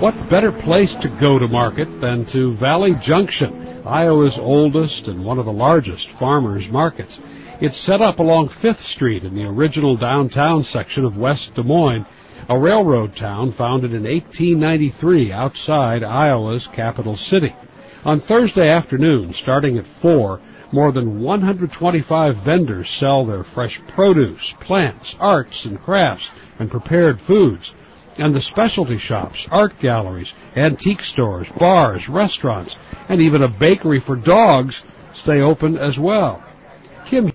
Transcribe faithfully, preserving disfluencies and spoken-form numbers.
What better place to go to market than to Valley Junction, Iowa's oldest and one of the largest farmers markets. It's set up along Fifth Street in the original downtown section of West Des Moines, a railroad town founded in eighteen ninety-three outside Iowa's capital city. On Thursday afternoon, starting at four, more than one hundred twenty-five vendors sell their fresh produce, plants, arts and crafts, and prepared foods. And the specialty shops, art galleries, antique stores, bars, restaurants, and even a bakery for dogs stay open as well. Kim